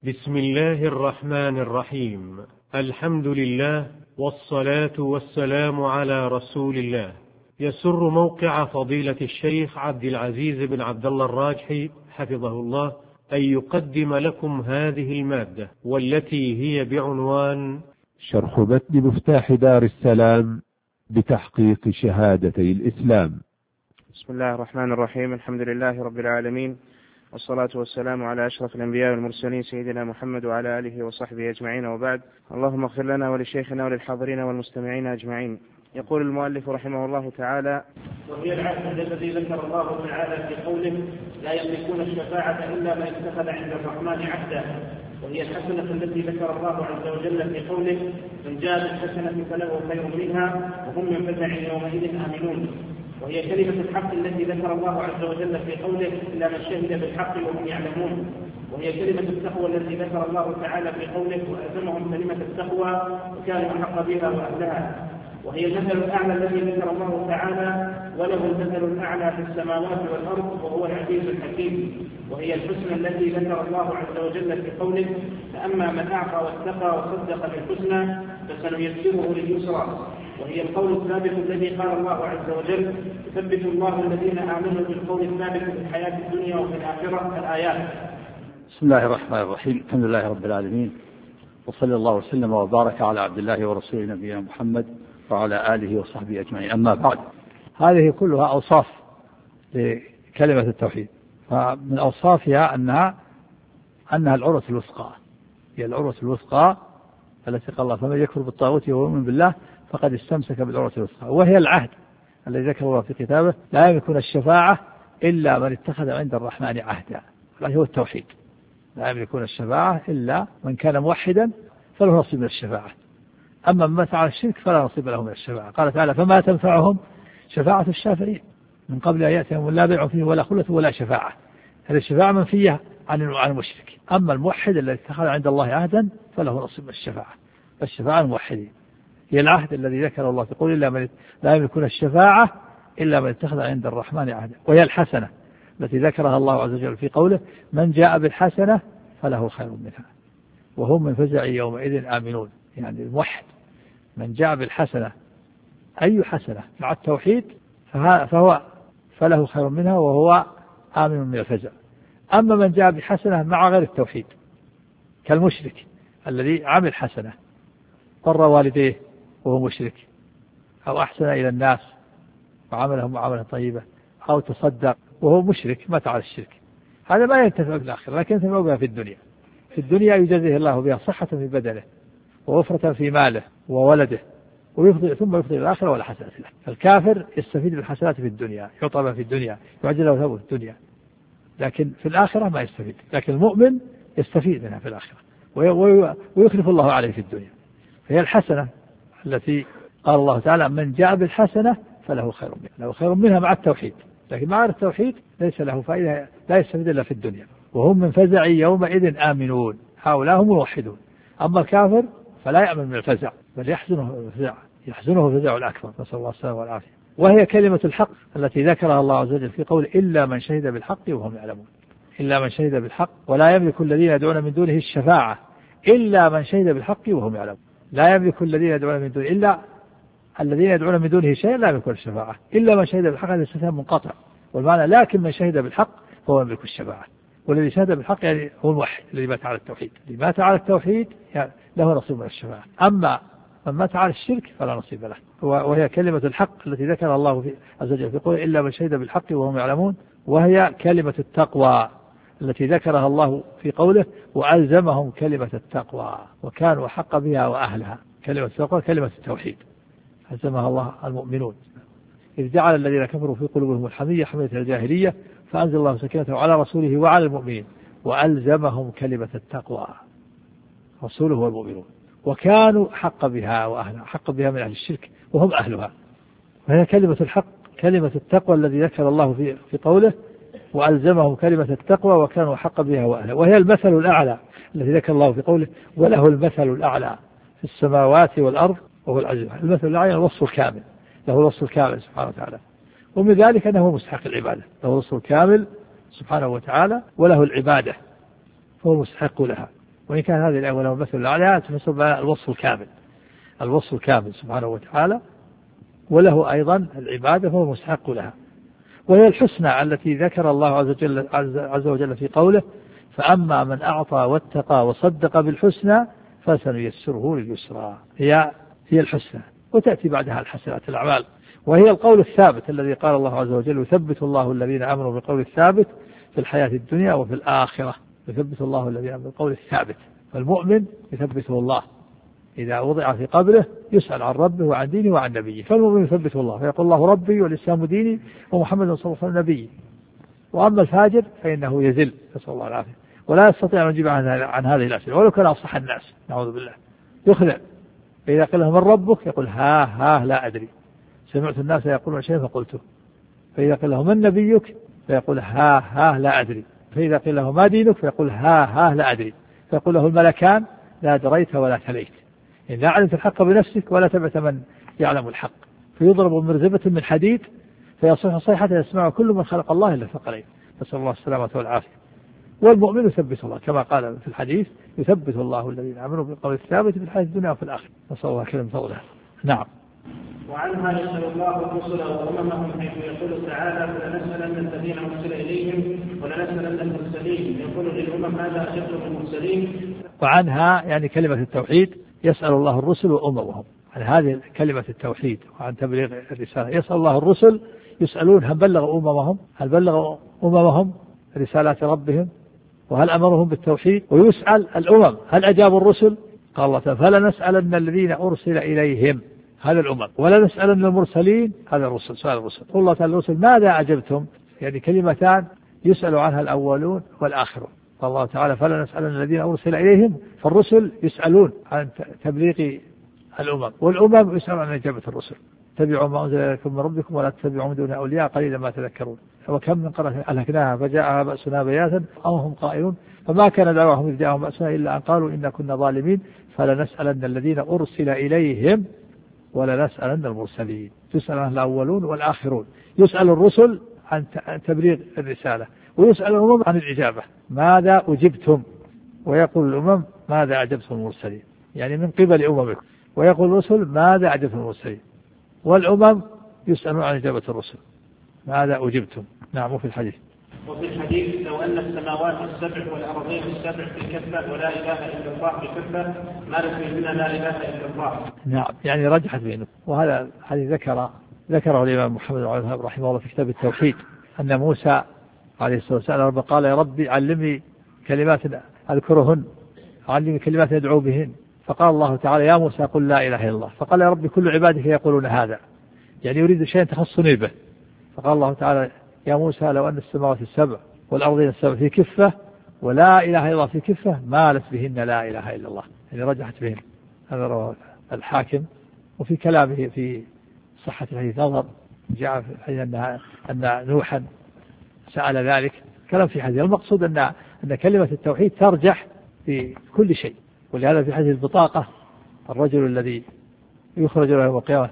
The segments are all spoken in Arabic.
بسم الله الرحمن الرحيم. الحمد لله والصلاة والسلام على رسول الله. يسر موقع فضيلة الشيخ عبد العزيز بن عبد الله الراجحي حفظه الله أن يقدم لكم هذه المادة، والتي هي بعنوان شرح متن مفتاح دار السلام بتحقيق شهادتي الإسلام. بسم الله الرحمن الرحيم. الحمد لله رب العالمين، والصلاة والسلام على أشرف الأنبياء والمرسلين سيدنا محمد وعلى آله وصحبه أجمعين، وبعد. اللهم اغفر لنا ولشيخنا وللحاضرين والمستمعين أجمعين. يقول المؤلف رحمه الله تعالى: وهي العهد الذي ذكر الله تعالى في قوله: لا يملكون الشفاعة إلا من اتخذ عند الرحمن عهدا. وهي الحسنة التي ذكر الله عز وجل في قوله: من جاء بالحسنة فله خير منها وهم من فزع يومئذ آمنون. وهي كلمة الحق التي ذكر الله عز وجل في قوله: إلا من شهد بالحق وهم يعلمون. وهي كلمة التقوى التي ذكر الله تعالى في قوله: وألزمهم كلمة التقوى وكانوا أحق بها وأهلها. وهي المثل الأعلى الذي ذكر الله تعالى: وله المثل الأعلى في السماوات والأرض وهو العزيز الحكيم. وهي الحسنى التي ذكر الله عز وجل في قوله: فأما من أعطى واتقى وصدق بالحسنى فسنيسره لليسرى. وهي القول الثابت الذي قال الله عز وجل: يثبت الله الذين آمنوا بالقول الثابت في الحياة الدنيا وفي الآخرة. الآيات. بسم الله الرحمن الرحيم. الحمد لله رب العالمين، وصلى الله وسلم وبارك على عبد الله ورسوله نبينا محمد وعلى آله وصحبه أجمعين. أما بعد، هذه كلها أوصاف لكلمة التوحيد، فمن أوصافها أنها العروة الوثقى. هي العروة الوثقى التي قال الله: فمن يكفر بالطاغوت ويؤمن بالله فقد استمسك بالعروة الوثقى. وهي العهد الذي ذكر الله في كتابه: لا يملكون الشفاعة إلا من اتخذ عند الرحمن عهدا. هذا هو التوحيد. لا يملكون الشفاعة إلا من كان موحدا فله نصيب من الشفاعة، أما من مات على الشرك فلا نصيب له من الشفاعة. قال تعالى: فما تنفعهم شفاعة الشافعين من قبل أن يأتيهم لا بيع فيه ولا خلة ولا شفاعة. هذه الشفاعة منفية عن المشرك. أما الموحد الذي اتخذ عند الله عهدا فله نصيب من الشفاعة. الشفاعة الموحدين هي العهد الذي ذكر الله في قوله: لا يملكون الشفاعة إلا من اتخذ عند الرحمن عهدا. وهي الحسنة التي ذكرها الله عز وجل في قوله: من جاء بالحسنة فله خير منها وهم من فزع يومئذ آمنون. يعني الموحد من جاء بالحسنة، أي حسنة مع التوحيد فله خير منها وهو آمن من الفزع. أما من جاء بحسنة مع غير التوحيد كالمشرك الذي عمل حسنة، بر والديه وهو مشرك، أو أحسن إلى الناس وعملهم معاملة طيبة، أو تصدق وهو مشرك مات على الشرك، هذا ما ينتفع بالآخرة لكن ينتفع بها في الدنيا. في الدنيا يجزيه الله بها صحة في بدنه ووفرة في ماله وولده، ثم يفضل إلى الآخرة ولا حسنة له. الكافر يستفيد بالحسنات في الدنيا، يعطى بها في الدنيا، يعجل له ثوابه في الدنيا، لكن في الآخرة ما يستفيد. لكن المؤمن يستفيد منها في الآخرة ويخلف الله عليه في الدنيا. فهي الحسنة التي قال الله تعالى: من جاء بالحسنة فله خير منها. له خير منها مع التوحيد، لكن مع التوحيد ليس له فائدة، لا يستفيد إلا في الدنيا. وهم من فزع يومئذ آمنون. هؤلاء هم موحدون. أما الكافر فلا يأمن من الفزع، بل يحزنه الفزع الأكبر، نسأل الله السلامة والعافية. وهي كلمة الحق التي ذكرها الله عز وجل في قول: إلا من شهد بالحق وهم يعلمون. إلا من شهد بالحق، ولا يملك الذين يدعون من دونه الشفاعة إلا من شهد بالحق وهم يعلمون. لا يملك الذين يدعون من دونه إلا الذين يدعون من دونه شيئا لا يملكون الشفاعة إلا من شهد بالحق. هذا استثناء منقطع، والمعنى لكن من شهد بالحق فهو يملك الشفاعة. والذي شهد بالحق يعني هو الموحد الذي مات على التوحيد. الذي مات على التوحيد يعني له نصيب من الشفاعة. أما من مات على الشرك فلا نصيب له. وهي كلمة الحق التي ذكر الله عز وجل في قوله: إلا من شهد بالحق وهم يعلمون. وهي كلمة التقوى التي ذكرها الله في قوله: وألزمهم كلمة التقوى وكانوا حق بها وأهلها. كلمة التقوى كلمة التوحيد ألزمها الله المؤمنون، إذ جعل الذين كفروا في قلوبهم الحمية حمية الجاهلية فأنزل الله سكينته على رسوله وعلى المؤمنين وألزمهم كلمة التقوى. رسوله والمؤمنون وكانوا حق بها وأهلها، حق بها من أهل الشرك وهم أهلها. وهي كلمة الحق كلمة التقوى الذي ذكر الله في قوله: وألزمهم كلمة التقوى وكانوا حق بها وأهلها. وهي المثل الأعلى الذي ذكر الله في قوله: وله المثل الأعلى في السماوات والأرض وهو العزيز. المثل الأعلى الوصف الكامل، له الوصف الكامل سبحانه وتعالى. ومن ذلك أنه مستحق العبادة، له الوصف الكامل سبحانه وتعالى وله العبادة فهو مستحق لها. وإن كان هذه الآية وله المثل الأعلى تفسر الوصف الكامل، الوصف الكامل سبحانه وتعالى، وله أيضا العبادة فهو مستحق لها، وهي الحسنى التي ذكر الله عز وجل في قوله فأما من أعطى واتقى وصدق بالحسنى فسنيسره لليسرى. هي الحسنى، وتأتي بعدها الحسنات الأعمال، وهي القول الثابت الذي قال الله عز وجل يثبت الله الذين آمنوا بالقول الثابت في الحياة الدنيا وفي الآخرة. يثبت الله الذين آمنوا بالقول الثابت، فالمؤمن يثبته الله إذا وضع في قبره يسأل عن ربه وعن دينه وعن نبيه، فالمؤمن يثبته الله فيقول الله ربي والإسلام ديني ومحمد صلى الله عليه وسلم نبي. وأما الفاجر فإنه يزل، نسأل الله العافية، ولا يستطيع أن يجيب عن هذه الأسئلة ولو كان أصح الناس، نعوذ بالله، يخلع. فإذا قيل له من ربك يقول ها لا أدري، سمعت الناس يقولون شيئا فقلته. فإذا قيل له من نبيك فيقول ها لا أدري. فإذا قيل له ما دينك فيقول ها لا أدري. فيقول له الملكان لا دريت ولا تليت، إن لا علمت الحق بنفسك ولا تبعت من يعلم الحق. فيضرب مرزبة من حديد فيصيح صيحة يسمع كل من خلق الله إلا الثقلين، نسأل الله السلامة والعافية. والمؤمن يثبت الله كما قال في الحديث يثبت الله الذين آمنوا بالقول الثابت في الحياة الدنيا وفي الآخرة، نسأل الله كلمة فضلها. نعم. وعنها يسأل الله الرسل وأممهم حيث يقول تعالى فلنسألن الذين أرسل إليهم ولنسألن المرسلين، يقول للأمم هذا أجبتم المرسلين. وعنها يعني كلمة التوحيد يسأل الله الرسل وأممهم، عن هذه كلمة التوحيد وعن تبليغ الرسالة. يسأل الله الرسل يسألون هل بلغوا أممهم رسالات ربهم وهل أمرهم بالتوحيد، ويسأل الأمم هل أجابوا الرسل. قال الله تعالى فلنسألن الذين أرسل إليهم، هذا الأمم، ولا نسألن المرسلين، هذا الرسل، سؤال الرسل. قل الله تعالى الرسل ماذا أجبتم، يعني كلمتان يسأل عنها الأولون والآخرون. قال الله تعالى فلنسألن الذين أرسل إليهم، فالرسل يسألون عن تبليغ الأمم، والأمم يسألون عن إجابة الرسل. اتبعوا ما أنزل إليكم من ربكم ولا تتبعوا من دون أولياء قليلا ما تذكرون. وكم من قرية أهلكناها فجاءها بأسنا بياتا أو هم قائلون فما كان دعواهم إذ جاءهم بأسنا إلا أن قالوا إنا كنا ظالمين فلنسألن الذين أرسل إليهم ولنسألن المرسلين. يسأل عن الأولون والآخرون، يسأل الرسل عن تبليغ الرسالة، ويسأل الأمم عن الإجابة ماذا أجبتم، ويقول الأمم ماذا أجبتم المرسلين، يعني من قبل أممكم، ويقول الرسل ماذا أجبتم المرسلين، والأمم يسألون عن إجابة الرسل ماذا أجبتم. نعم. في الحديث لو أن السماوات السبع والأرضين السبع في كفة ولا إله إلا الله في كفة ما لم يكن لا إله إلا الله. نعم، يعني رجحت بينه. وهذا الحديث ذكره الإمام محمد رحمه الله في كتاب التوحيد أن موسى عليه الصلاة والسلام قال يا ربي علمني كلمات أذكرهن، علمني كلمات يدعو بهن، فقال الله تعالى يا موسى قل لا إله إلا الله، فقال يا ربي كل عبادك يقولون هذا، يعني يريد شيئا تخصني به. فقال الله تعالى يا موسى لو أن السماوات السبع والأرضين السبع في كفة ولا إله إلا الله في كفة مالت بهن لا إله إلا الله، يعني رجحت بهن. هذا رواه الحاكم. وفي كلامه في صحة الحديث نظر، جاء في الحديث أن نوحا سأل ذلك، كلام في حديث. المقصود أن كلمة التوحيد ترجح في كل شيء. ولهذا في حديث البطاقة الرجل الذي يخرج له يوم القيامة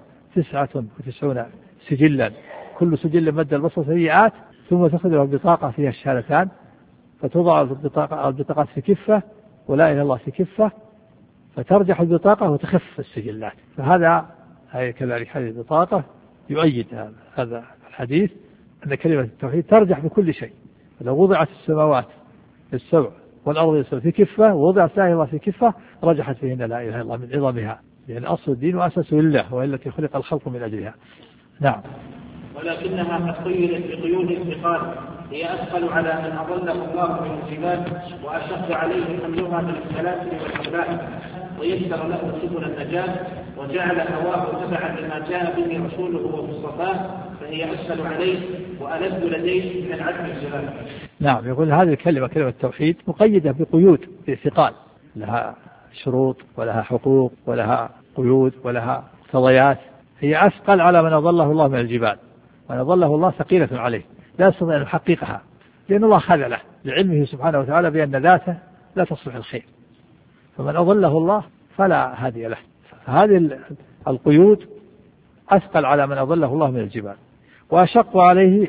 99 سجلا كل سجل مد البصر سيئات، ثم تخرج له البطاقة فيها الشهادتان، فتوضع البطاقات في كفة ولا إله إلا الله في كفة، فترجح البطاقة وتخف السجلات. فهذا كذلك هذه البطاقة يؤيد هذا الحديث أن كلمة التوحيد ترجح بكل شيء. لو وضعت السماوات السبع والأرض السبع في كفة ووضعت لا إله إلا الله في كفة رجحت فيهن لا إله إلا الله من عظمها، لأن أصل الدين وأساسه لله وهي التي خلق الخلق من أجلها. نعم. ولكنها قد قيدت بقيود الثقال هي أثقل على من أضله الله من الجبال وأشق عليه حملها بالسلاسل والأغلال، ويسر له سبل النجاة وجعل هواه تبعا لما جاء به رسوله ومصطفاه، فهي أسهل عليه وألذ لديه من العدل الجلال. نعم. يقول هذه الكلمة كلمة التوحيد مقيدة بقيود بثقال، لها شروط ولها حقوق ولها قيود ولها مقتضيات، هي أثقل على من أضله الله من الجبال، من أضله الله ثقيلة عليه لا يستطيع أن يحققها، لأن الله خذله لعلمه سبحانه وتعالى بأن ذاته لا تصلح الخير، فمن أضله الله فلا هادي له. فهذه القيود أثقل على من أضله الله من الجبال، وأشق عليه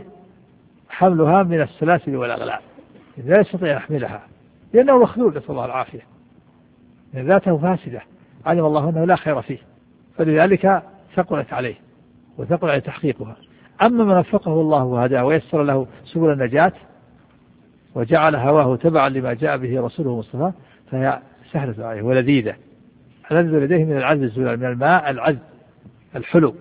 حملها من السلاسل والأغلال، لا يستطيع يحملها لأنه مخذول، نسأل الله العافية، ذاته فاسدة، علم الله أنه لا خير فيه، فلذلك ثقلت عليه وثقل عليه تحقيقها. أما من وفقه الله وهداه ويسر له سبل النجاة وجعل هواه تبعا لما جاء به رسوله مصطفى فهي سهلة عليه ولذيذة. ألذ لديه من العذب الزلال، من الماء العذب الحلو،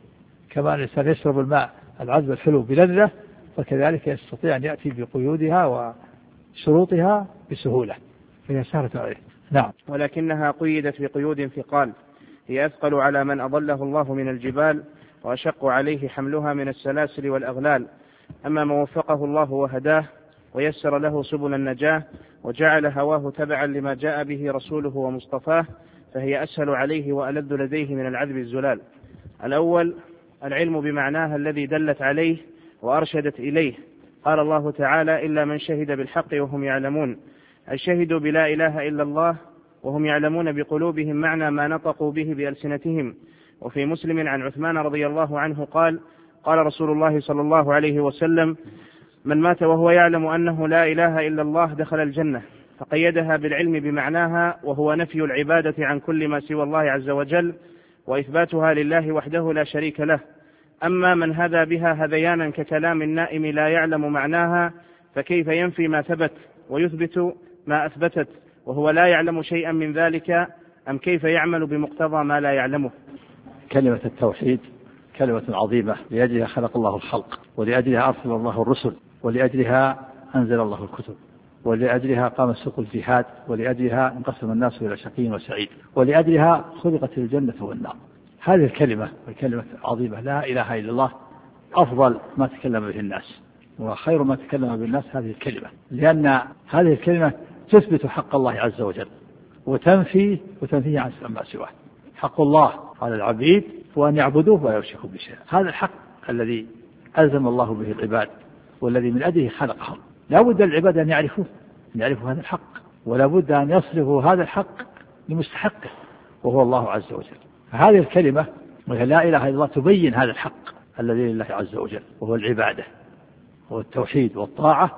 كما أن الإنسان يشرب الماء العذب الحلو بلذة، فكذلك يستطيع أن يأتي بقيودها وشروطها بسهولة، فهي سهلة عليه. نعم. ولكنها قيدت بقيود ثقال هي أثقل على من أضله الله من الجبال، وأشق عليه حملها من السلاسل والأغلال. أما من وفقه الله وهداه ويسر له سبل النجاة وجعل هواه تبعا لما جاء به رسوله ومصطفاه فهي أسهل عليه وألذ لديه من العذب الزلال. الأول العلم بمعناها الذي دلت عليه وأرشدت إليه. قال الله تعالى: إلا من شهد بالحق وهم يعلمون، أي شهدوا بلا إله إلا الله وهم يعلمون بقلوبهم معنى ما نطقوا به بألسنتهم. وفي مسلم عن عثمان رضي الله عنه قال: قال رسول الله صلى الله عليه وسلم: من مات وهو يعلم أنه لا إله إلا الله دخل الجنة. فقيدها بالعلم بمعناها، وهو نفي العبادة عن كل ما سوى الله عز وجل وإثباتها لله وحده لا شريك له. أما من هذا بها هذيانا ككلام النائم لا يعلم معناها، فكيف ينفي ما ثبت ويثبت ما أثبتت وهو لا يعلم شيئا من ذلك؟ أم كيف يعمل بمقتضى ما لا يعلمه؟ كلمة التوحيد كلمة عظيمة، لأجلها خلق الله الخلق، ولأجلها أرسل الله الرسل، ولأجلها أنزل الله الكتب، ولأجلها قام سوق الجهاد، ولأجلها انقسم الناس إلى شقي وسعيد، ولأجلها خلقت الجنة والنار. هذه الكلمة عظيمة لا إله إلا الله أفضل ما تكلم به الناس، وخير ما تكلم به الناس هذه الكلمة، لأن هذه الكلمة تثبت حق الله عز وجل وتنفيه عن ما سواه. حق الله على العبيد وأن يعبدوه ولا يشركوا بشيء. هذا الحق الذي ألزم الله به العباد والذي من أجله خلقهم. لا بد للعباد أن يعرفوا هذا الحق، ولا بد أن يصرفوا هذا الحق لمستحقه وهو الله عز وجل. فهذه الكلمة وهي لا إله إلا الله تبين هذا الحق الذي لله عز وجل، وهو العبادة والتوحيد والطاعة.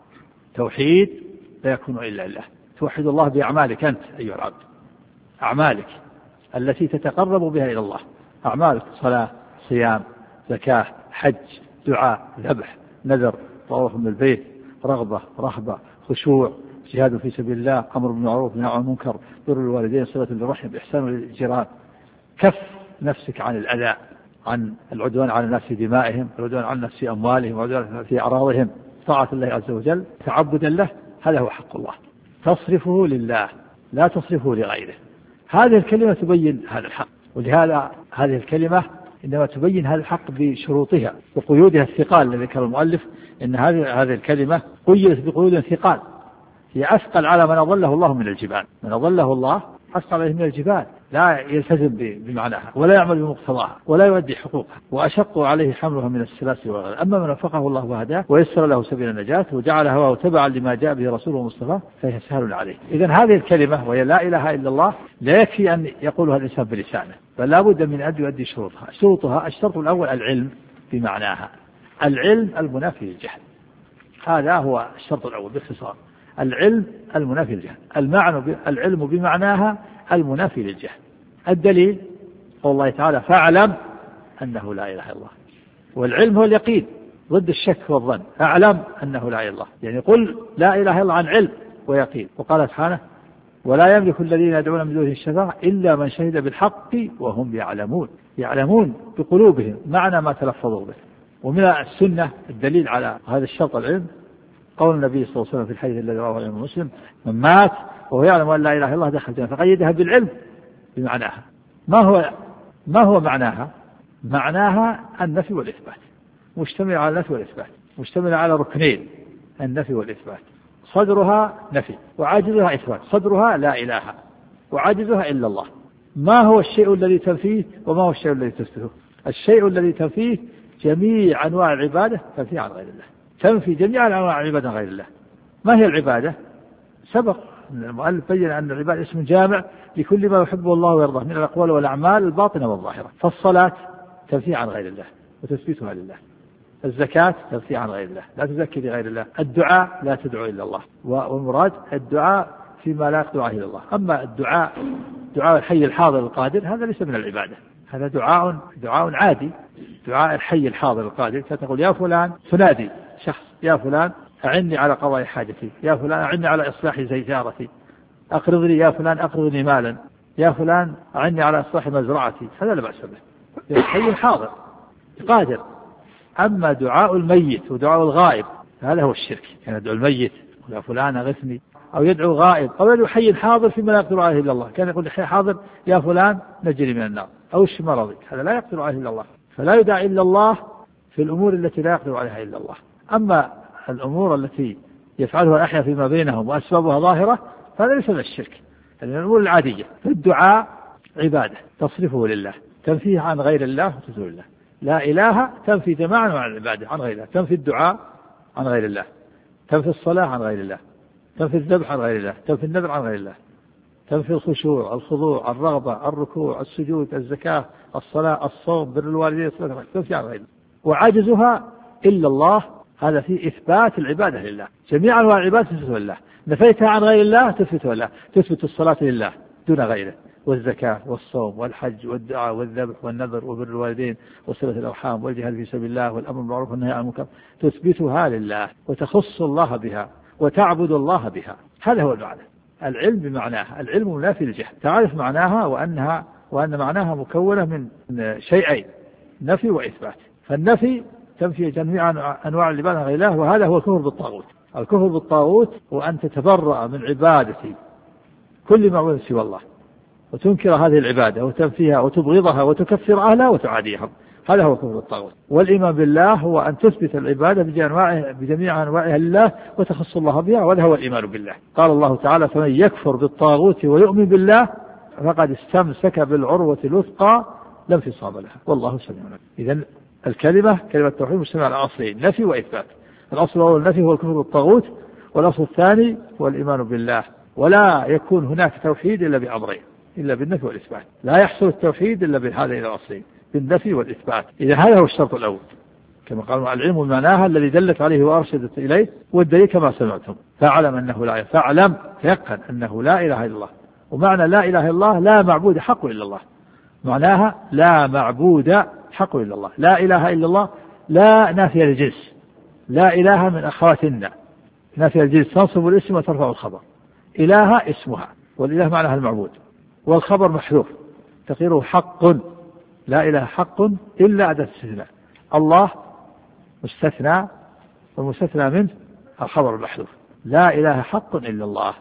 توحيد لا يكون إلا لله. توحد الله بأعمالك أنت أيها العبد، أعمالك التي تتقرب بها إلى الله، أعمالك صلاة، صيام، زكاة، حج، دعاء، ذبح، نذر، طواف من البيت، رغبة، رهبة، خشوع، جهاد في سبيل الله، أمر بالمعروف، نهي عن المنكر، بر الوالدين، صلة بالرحم، إحسان للجيران، كف نفسك عن الأذى، عن العدوان على الناس في دمائهم، العدوان على الناس في أموالهم، العدوان في أعراضهم، طاعة الله عز وجل، تعبدا له. هذا هو حق الله، تصرفه لله لا تصرفه لغيره. هذه الكلمة تبين هذا الحق، ولهذا هذه الكلمة إنما تبين هذا الحق بشروطها وقيودها الثقال الذي ذكر المؤلف، إن هذه الكلمة قيدت بقيود ثقال هي أثقل على من أضله الله من الجبال. من أضله الله أثقل عليه من الجبال، لا يلتزم بمعناها ولا يعمل بمقتضاها ولا يؤدي حقوقها، وأشق عليه حملها من السلاسل والأغلال. أما من وفقه الله وهداه ويسر له سبيل النجاة وجعل هواه تبعا لما جاء به رسوله مصطفى فهي سهل عليه. إذن هذه الكلمة وهي لا إله إلا الله لا يكفي أن يقولها الإنسان بلسانه، بل لا بد من أن يؤدي شروطها. الشرط الأول العلم بمعناها، العلم المنافي للجهل. هذا هو الشرط الأول باختصار، العلم المنافي للجهل. العلم بمعناها المنافي للجهل. الدليل قول الله تعالى: فاعلم أنه لا إله إلا الله. والعلم هو اليقين ضد الشك والظن. أعلم أنه لا إله إلا الله، يعني قل لا إله إلا الله عن علم ويقين. وقال سبحانه: ولا يملك الذين يدعون من دونه الشفاعة إلا من شهد بالحق وهم يعلمون بقلوبهم معنى ما تلفظوا به. ومن السنة الدليل على هذا الشرط العلم قول النبي صلى الله عليه وسلم في الحديث الذي رواه الإمام مسلم: من مات وهو يعلم أن لا إله إلا الله دخل الجنة. فقيدها بالعلم بمعناها. ما هو معناها؟ معناها النفي والإثبات، مشتمل على النفي والإثبات، مشتمل على ركنين: النفي والإثبات. صدرها نفي وعاجزها إثبات. صدرها لا إله وعاجزها إلا الله. ما هو الشيء الذي تنفيه وما هو الشيء الذي تثبته؟ الشيء الذي تنفيه جميع أنواع العبادة تنفي عن غير الله، تنفي جميع أنواع العبادة عن غير الله. ما هي العبادة؟ سبق المؤلف بين أن العبادة اسم جامع لكل ما يحبه الله ويرضاه من الأقوال والأعمال الباطنة والظاهرة. فالصلاة تنفي عن غير الله وتثبيتها لله. الزكاة تنفي عن غير الله، لا تزكي لغير الله. الدعاء لا تدعو إلا الله، والمراد الدعاء فيما لا يقدر عليه إلا الله. أما دعاء الحي الحاضر القادر هذا ليس من العبادة، هذا دعاء عادي، دعاء الحي الحاضر القادر. فتقول يا فلان، تنادي شخص يا فلان أعني على قضاء حاجتي، يا فلان أعني على إصلاح سيارتي، أقرضني يا فلان أقرضني مالا، يا فلان أعني على إصلاح مزرعتي، هذا لا بأس به، الحي الحاضر قادر. أما دعاء الميت ودعاء الغائب هذا هو الشرك، يعني يدعو الميت يا فلان أغثني، أو يدعو غائب، أو يدعو حي حاضر فيما لا يقدر عليه إلا الله، كان يقول حي حاضر يا فلان نجري من النار أو اشف مرضي، هذا لا يقدر عليه إلا الله، فلا يدعى إلا الله في الأمور التي لا يقدر عليها إلا الله. أما الأمور التي يفعلها الأحياء فيما بينهم وأسبابها ظاهرة فهذا ليس من الشرك، هذه من الأمور العادية. فالدعاء عبادة تصرفه لله، تنفيه عن غير الله وتزول الله. لا إله تنفي جماعا عن العبادة عن غير الله، تنفي الدعاء عن غير الله، تنفي الصلاة عن غير الله، تنفي الذبح عن غير الله، تنفي النذر عن غير الله، تنفي الخشوع الخضوع الرغبة الركوع السجود الزكاة الصلاة الصوم بر الوالدين تنفي عن غير الله. وعجزها إلا الله، هذا في إثبات العبادة لله، جميع أنواع العبادة تثبت لله، نفيتها عن غير الله تثبت لله، تثبت الصلاة لله دون غيره، والزكاة والصوم والحج والدعاء والذبح والنذر وبر الوالدين وصلة الأرحام والجهاد في سبيل الله والأمر بالمعروف والنهي عن المنكر، تثبتها لله وتخص الله بها وتعبد الله بها. هذا هو المعنى. العلم بمعناها، العلم منافي للجهل، تعرف معناها وأن معناها مكونة من شيئين، نفي وإثبات. فالنفي تنفي جميع أنواع العبادة غير الله، وهذا هو الكفر بالطاغوت. الكفر بالطاغوت هو أن تتبرأ من عبادة كل معبود سوى الله، وتنكر هذه العبادة وتنفيها وتبغضها وتكفر أهلها وتعاديهم، هذا هو كفر الطاغوت. والإيمان بالله هو أن تثبت العبادة بجميع أنواعها لله وتخص الله بها، وهذا هو الإيمان بالله. قال الله تعالى فمن يكفر بالطاغوت ويؤمن بالله فقد استمسك بالعروة الوثقى لا انفصام لها والله سميع عليم. إذن كلمة التوحيد مجتمع على أصلين، نفي وإثبات. الأصل الأول النفي هو الكفر بالطاغوت، والأصل الثاني هو الإيمان بالله. ولا يكون هناك توحيد إلا بأمرين، إلا بالنفي والإثبات، لا يحصل التوحيد إلا بهذين الأصلين، بالنفي والإثبات. إذا هذا هو الشرط الأول، كما قال العلم معناها الذي دلت عليه وأرشدت إليه، والدليل كما سمعتم. فاعلم أنه لا، فاعلم تيقن أنه لا إله إلا الله. ومعنى لا إله إلا الله لا معبود حق إلا الله، معناها لا معبود حق إلا الله. لا إله إلا الله لا نافية للجنس، لا إله من أخواتنا، نافية للجنس تنصب الاسم وترفع الخبر. إله اسمها، والإله معناها المعبود، والخبر محذوف تقديره حق، لا إله حق إلا أداة استثناء، الله مستثنى والمستثنى منه الخبر المحذوف. لا إله حق إلا الله،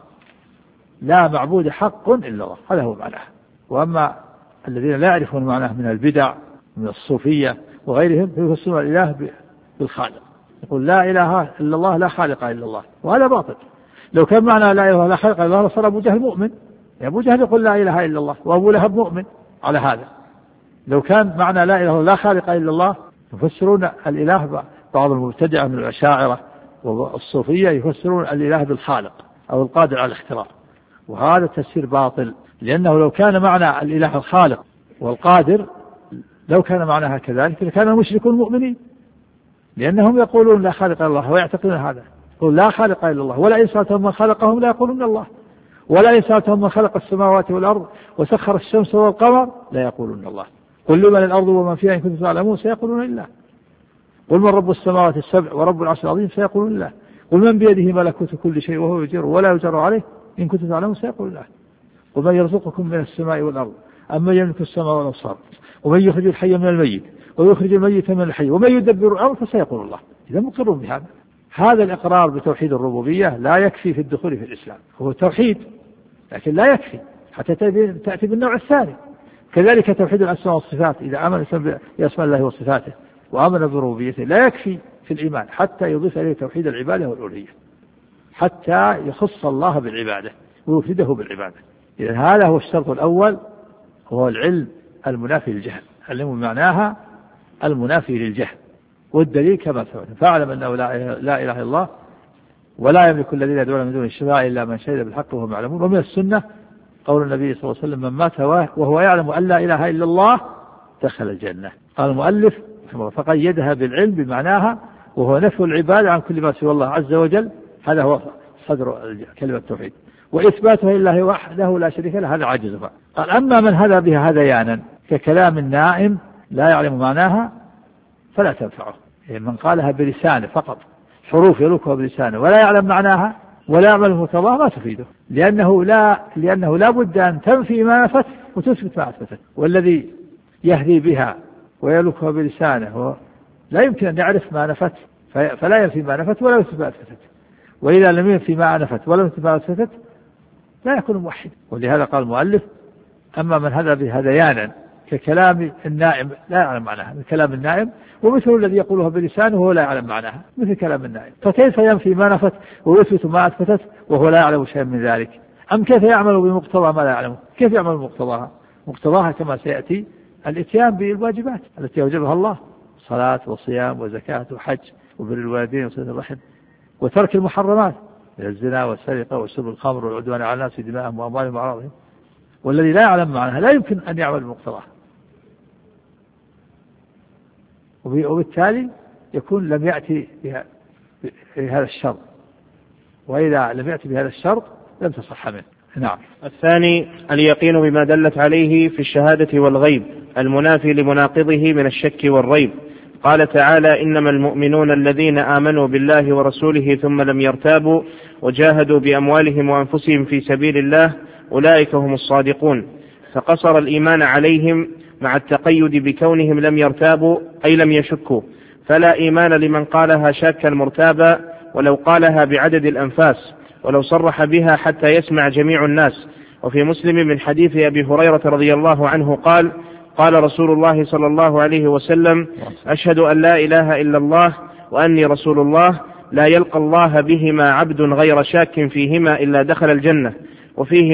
لا معبود حق إلا الله، هذا هو معناه. وأما الذين لا يعرفون معناه من البدع من الصوفية وغيرهم فيفسرون الإله بالخالق، يقول لا إله إلا الله لا خالق إلا الله، وهذا باطل. لو كان معنى لا إله لا خالق إلا الله صار أبو جهل مؤمن، أبو جهل يقول لا إله إلا الله، وأبو لهب مؤمن على هذا. لو كان معنى لا إله لا خالق إلا الله يفسرون الإله، بعض المبتدعة من الأشاعرة والصوفية يفسرون الإله بالخالق أو القادر على الاختراع، وهذا تفسير باطل. لأنه لو كان معنى الإله الخالق والقادر، لو كان معناها كذلك لكان المشركون مؤمنين، لأنهم يقولون لا خالق إلا الله ويعتقدون هذا، يقول لا خالق إلا الله، ولا إن سألتهم من خلقهم لا يقولون الله، ولا إن سألتهم من خلق السماوات والأرض وسخر الشمس والقمر لا يقولون الله، قل لمن الأرض ومن فيها إن كنتم تعلمون سيقولون الله، قل من رب السماوات السبع ورب العرش العظيم سيقولون الله، قل من بيده ملكوت كل شيء وهو يجير ولا يجر عليه إن كنتم تعلمون سيقولون الله، قل من يرزقكم من السماء والأرض أمن يملك السماء والأبصار ومن يخرج الحي من الميت ويخرج الميت من الحي ومن يدبر الأمر فسيقول الله. إذا مقرون بهذا. هذا الإقرار بتوحيد الربوبية لا يكفي في الدخول في الإسلام، هو توحيد لكن لا يكفي حتى تأتي بالنوع الثاني. كذلك توحيد الأسماء والصفات، إذا آمن بأسماء الله وصفاته وآمن بربوبيته لا يكفي في الإيمان حتى يضيف إليه توحيد العبادة والألوهية، حتى يخص الله بالعبادة ويفرده بالعبادة. إذن هذا هو الشرط الأول، هو العلم المنافي للجهل، علم معناها المنافي للجهل، والدليل كما سبق فاعلم أنه لا إله إلا الله ولا يملك الذين يدعون من دونه الشفاعة إلا من شهد بالحق وهم يعلمون. ومن السنة قول النبي صلى الله عليه وسلم من مات وهو يعلم أن لا إله إلا الله دخل الجنة. قال المؤلف فقيدها بالعلم بمعناها وهو نفي العبادة عن كل ما سوى الله عز وجل، هذا هو صدر كلمة التوحيد. وإثباتها لله وحده لا شريك له هذا عجز. قال أما من هذا بها هذيانا ككلام النائم لا يعلم معناها فلا تنفعه. من قالها بلسانه فقط حروف يلوكها بلسانه ولا يعلم معناها ولا يعمل مقتضاها ما تفيده، لأنه لا بد أن تنفي ما نفت وتثبت ما أثبتت. والذي يهدي بها ويلوكها بلسانه لا يمكن أن يعرف ما نفت فلا ينفي ما نفت ولا يثبت ما أثبتت، وإذا لم ينفي ما نفت ولا يثبت ما أثبتت لا يكون موحد. ولهذا قال المؤلف أما من هذا بهذيانا ككلام النائم لا يعلم معناها، من كلام النائم ومثل الذي يقولها بلسانه وهو لا يعلم معناها مثل كلام النائم. فكيف ينفي ما نفت ويثبت ما أثبتت وهو لا يعلم شيئا من ذلك؟ أم كيف يعمل بمقتضى ما لا يعلمه؟ كيف يعمل بمقتضاها؟ مقتضاها كما سيأتي الاتيان بالواجبات التي أوجبها الله، صلاة وصيام وزكاة وحج وبر الوالدين وصلة الرحم، وترك المحرمات من الزنا والسرقة وشرب الخمر والعدوان على الناس في دمائهم وأموالهم وأعراضهم. والذي لا يعلم معناها لا يمكن أن يعمل بمقتضاها، وبالتالي يكون لم يأتي بهذا الشرط، وإذا لم يأتي بهذا الشرط لم تصح منه. نعم. الثاني اليقين بما دلت عليه في الشهادة والغيب المنافي لمناقضه من الشك والريب. قال تعالى إنما المؤمنون الذين آمنوا بالله ورسوله ثم لم يرتابوا وجاهدوا بأموالهم وأنفسهم في سبيل الله أولئك هم الصادقون. فقصر الإيمان عليهم مع التقيد بكونهم لم يرتابوا أي لم يشكوا، فلا إيمان لمن قالها شاكا مرتابا ولو قالها بعدد الأنفاس ولو صرح بها حتى يسمع جميع الناس. وفي مسلم من حديث أبي هريرة رضي الله عنه قال قال رسول الله صلى الله عليه وسلم أشهد أن لا إله إلا الله وأني رسول الله لا يلقى الله بهما عبد غير شاك فيهما إلا دخل الجنة. وفيه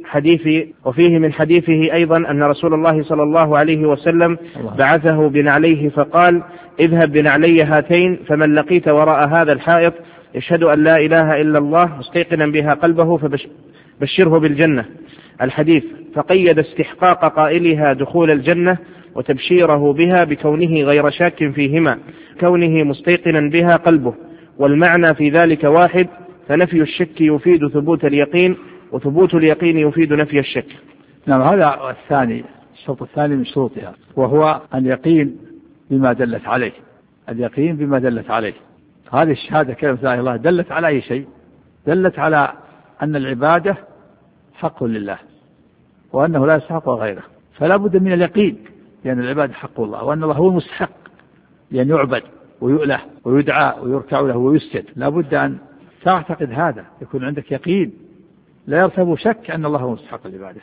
من حديثه أيضا أن رسول الله صلى الله عليه وسلم بعثه بنعليه فقال اذهب بنعلي هاتين فمن لقيت وراء هذا الحائط يشهد أن لا إله إلا الله مستيقنا بها قلبه فبشره بالجنة. الحديث. فقيد استحقاق قائلها دخول الجنة وتبشيره بها بكونه غير شاك فيهما كونه مستيقنا بها قلبه، والمعنى في ذلك واحد، فنفي الشك يفيد ثبوت اليقين وثبوت اليقين يفيد نفي الشك. نعم. هذا الثاني، الشرط الثاني من شروطها، وهو اليقين بما دلت عليه. اليقين بما دلت عليه. هذه الشهادة كلمة لا إله إلا الله دلت على أي شيء؟ دلت على أن العبادة حق لله وأنه لا يستحق غيره، فلا بد من اليقين لأن العبادة حق الله وأن الله هو المستحق لأن يعبد ويؤله ويدعى ويركع له ويسجد. لا بد أن تعتقد هذا، يكون عندك يقين لا يرتب شك أن الله هو مستحق العبادة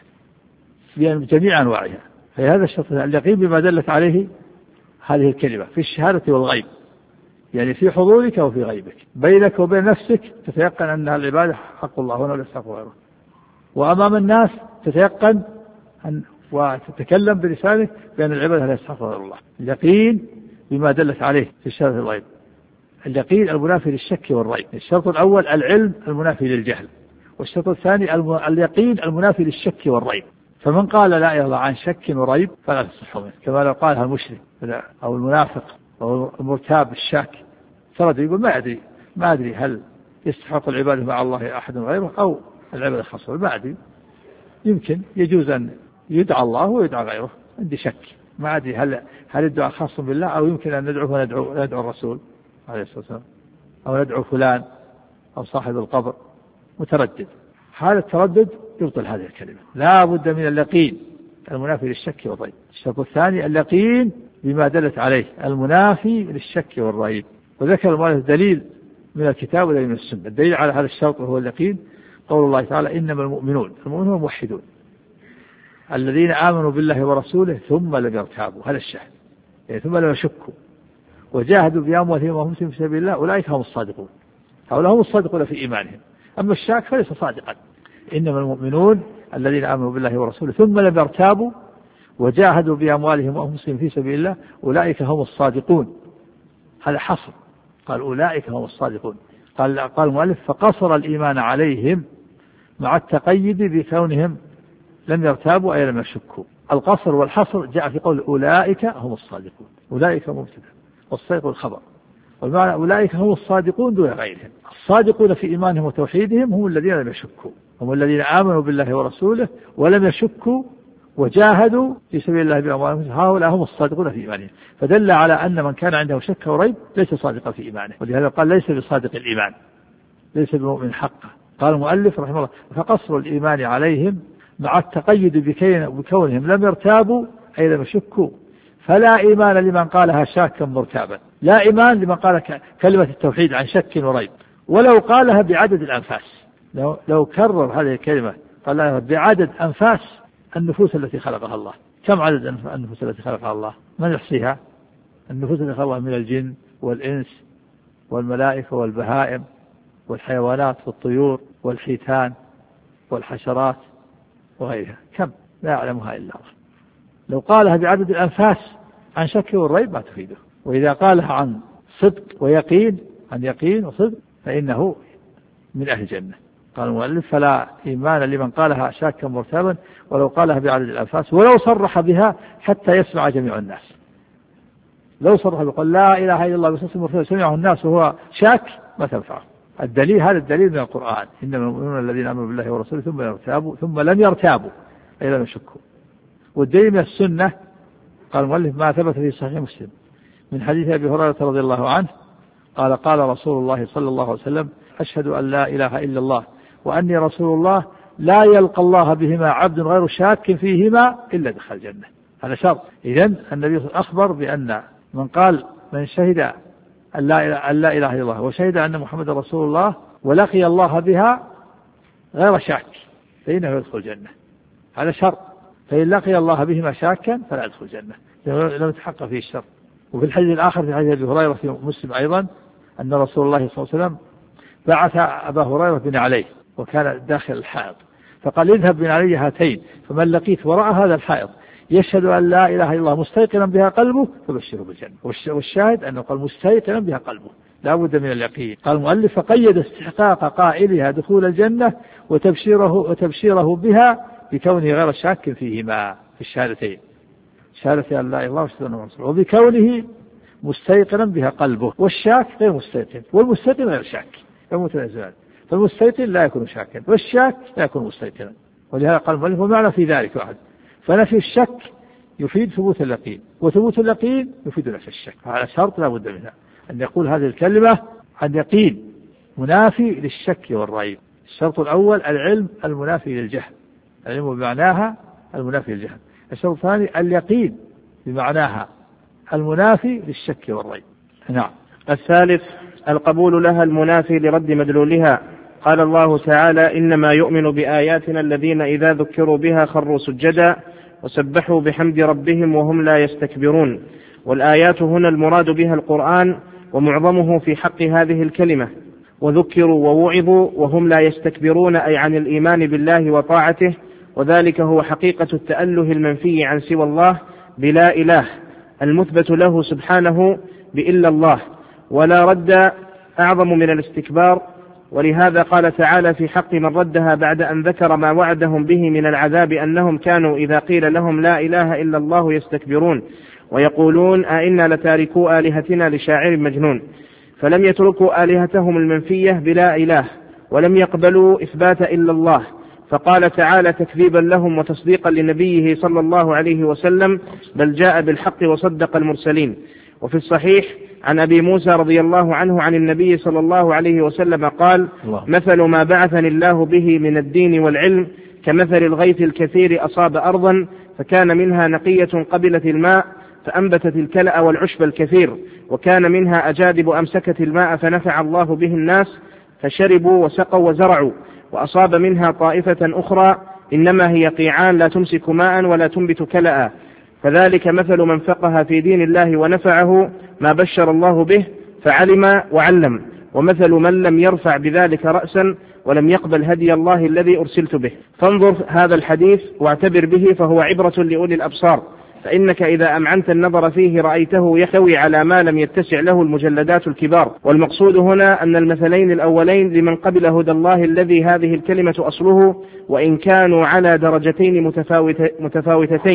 بجميع أنواعها. فهذا الشرط اليقين بما دلت عليه هذه الكلمة في الشهادة والغيب، يعني في حضورك وفي غيبك، بينك وبين نفسك تتيقن أن العبادة حق الله وأنه لا يستحق غيره، وأمام الناس تتيقن وتتكلم بلسانك بأن العبادة لا يستحق غير الله. اليقين بما دلت عليه في الشهادة والغيب. اليقين المنافي للشك والريب. الشرط الأول العلم المنافي للجهل، والشرط الثاني اليقين المنافي للشك والريب. فمن قال لا إله إلا الله عن شك وريب فلا تصح منه، كما لو قالها المشرك أو المنافق أو المرتاب الشاك، فرد يقول ما أدري هل يستحق العبادة مع الله أحد غيره أو العبادة خاصة، ما أدري، يمكن يجوز أن يدعى الله ويدعى غيره، عندي شك، ما أدري هل الدعاء خاص بالله أو يمكن أن ندعو الرسول عليه الصلاة والسلام أو ندعو فلان أو صاحب القبر، متردد. هذا التردد يبطل هذه الكلمة. لا بد من اليقين المنافي للشك والريب. الشرط الثاني اليقين بما دلت عليه المنافي للشك والريب. وذكر المؤلف دليل من الكتاب ودليل من السنة. الدليل على هذا الشرط وهو اليقين قول الله تعالى إنما المؤمنون هم موحدون الذين آمنوا بالله ورسوله ثم لم يرتابوا، هذا الشهر يعني ثم لم يشكوا وجاهدوا بأموالهم وأنفسهم في سبيل الله أولئك هم الصادقون. هؤلاء هم الصادقون في إيمانهم، أما الشاك فليس صادقا. إنما المؤمنون الذين آمنوا بالله ورسوله ثم لم يرتابوا وجاهدوا بأموالهم وأنفسهم في سبيل الله أولئك هم الصادقون. هذا حصر، قال أولئك هم الصادقون. قال المؤلف فقصر الإيمان عليهم مع التقيد بكونهم لم يرتابوا أي لم يشكوا. القصر والحصر جاء في قول أولئك هم الصادقون. أولئك مبتدأ والصدق الخبر، والمعنى أولئك هم الصادقون دون غيرهم. الصادقون في إيمانهم وتوحيدهم هم الذين لم يشكوا، هم الذين آمنوا بالله ورسوله ولم يشكوا وجاهدوا في سبيل الله بأموالهم، هؤلاء هم الصادقون في إيمانهم. فدل على أن من كان عنده شك وريب ليس صادقا في إيمانه، ولهذا قال ليس بصادق الإيمان، ليس بمؤمن حقه. قال المؤلف رحمه الله: فقصر الإيمان عليهم مع التقيد بكونهم لم يرتابوا أي لم يشكوا، فلا إيمان لمن قالها شاكا مرتابا، لا إيمان لمن قال كلمة التوحيد عن شك وريب، ولو قالها بعدد الأنفاس، لو كرر هذه الكلمة قالها بعدد أنفاس النفوس التي خلقها الله. كم عدد النفوس التي خلقها الله؟ من يحصيها؟ النفوس التي خلقها من الجن والإنس والملائكة والبهائم والحيوانات والطيور والحيتان والحشرات وغيرها، كم؟ لا يعلمها إلا الله. لو قالها بعدد الأنفاس عن شك والريب ما تفيده. وإذا قالها عن صدق ويقين، عن يقين وصدق، فإنه من أهل الجنة. قال المؤلف: فلا إيمان لمن قالها شاكا مرتابا ولو قالها بعدد الأنفاس، ولو صرح بها حتى يسمع جميع الناس. لو صرح بقول لا إله إلا الله بصوت مرتفع سمعه الناس وهو شاك ما تنفعه. الدليل هذا الدليل من القرآن: إنما المؤمنون الذين آمنوا بالله ورسوله ثم لم يرتابوا أي لم يشكوا. والدليل من السنة قال المؤلف: ما ثبت في صحيح مسلم من حديث أبي هريرة رضي الله عنه قال: قال رسول الله صلى الله عليه وسلم: أشهد أن لا إله إلا الله وأني رسول الله لا يلقى الله بهما عبد غير شاك فيهما إلا دخل الجنة. هذا شرط. إذن النبي أخبر بأن من شهد أن لا إله إلا الله وشهد أن محمد رسول الله ولقي الله بها غير شاك فإنه يدخل الجنة. هذا شرط. فإن لقي الله بهما شاكا فلا يدخل الجنة، لم يتحقق فيه الشرط. وفي الحديث الآخر في حديث أبي هريرة في مسلم أيضا أن رسول الله صلى الله عليه وسلم بعث أبا هريرة بن عليه وكان داخل الحائط، فقال: اذهب بن علي هاتين، فمن لقيت وراء هذا الحائط يشهد أن لا إله إلا الله مستيقنا بها قلبه فبشره بالجنة. والشاهد أنه قال مستيقنا بها قلبه، لا بد من اليقين. قال المؤلف: فقيد استحقاق قائلها دخول الجنة وتبشيره بها بكونه غير شاك فيهما في الشهادتين، شهادة أن لا إله إلا الله وأشهد أن محمدا رسول الله، وبكونه مستيقنا بها قلبه. والشاك غير مستيقن، والمستيقن غير شاك، فمتنازعان. فالمستيقن لا يكون شاكا والشاك لا يكون مستيقنا. ولهذا قال المؤلف: ومعنى في ذلك واحد. فنفي الشك يفيد ثبوت اليقين، وثبوت اليقين يفيد نفي الشك. على شرط لا بد منها أن يقول هذه الكلمة عن يقين منافي للشك والريب. الشرط الأول العلم المنافي للجهل، العلم بمعناها المنافي للجهل. الشرط الثاني اليقين بمعناها المنافي للشك والريب. نعم. الثالث القبول لها المنافي لرد مدلولها. قال الله تعالى: إنما يؤمن بآياتنا الذين إذا ذكروا بها خروا سجدا وسبحوا بحمد ربهم وهم لا يستكبرون. والآيات هنا المراد بها القرآن ومعظمه في حق هذه الكلمة. وذكروا ووعظوا وهم لا يستكبرون أي عن الإيمان بالله وطاعته، وذلك هو حقيقة التأله المنفي عن سوى الله بلا إله المثبت له سبحانه بإلا الله، ولا رد أعظم من الاستكبار. ولهذا قال تعالى في حق من ردها بعد أن ذكر ما وعدهم به من العذاب أنهم كانوا إذا قيل لهم لا إله إلا الله يستكبرون ويقولون أئنا لتاركوا آلهتنا لشاعر مجنون. فلم يتركوا آلهتهم المنفية بلا إله ولم يقبلوا إثبات إلا الله. فقال تعالى تكذيبا لهم وتصديقا لنبيه صلى الله عليه وسلم: بل جاء بالحق وصدق المرسلين. وفي الصحيح عن أبي موسى رضي الله عنه عن النبي صلى الله عليه وسلم قال: مثل ما بعثني الله به من الدين والعلم كمثل الغيث الكثير أصاب أرضا فكان منها نقية قبلت الماء فأنبتت الكلأ والعشب الكثير، وكان منها أجادب أمسكت الماء فنفع الله به الناس فشربوا وسقوا وزرعوا، وأصاب منها طائفة أخرى إنما هي قيعان لا تمسك ماء ولا تنبت كلأ. فذلك مثل من فقه في دين الله ونفعه ما بشر الله به فعلم وعلم، ومثل من لم يرفع بذلك رأسا ولم يقبل هدي الله الذي أرسلت به. فانظر هذا الحديث واعتبر به، فهو عبرة لأولي الأبصار، فإنك إذا أمعنت النظر فيه رأيته يحتوي على ما لم يتسع له المجلدات الكبار. والمقصود هنا أن المثلين الأولين لمن قبل هدى الله الذي هذه الكلمة أصله، وإن كانوا على درجتين متفاوتتين،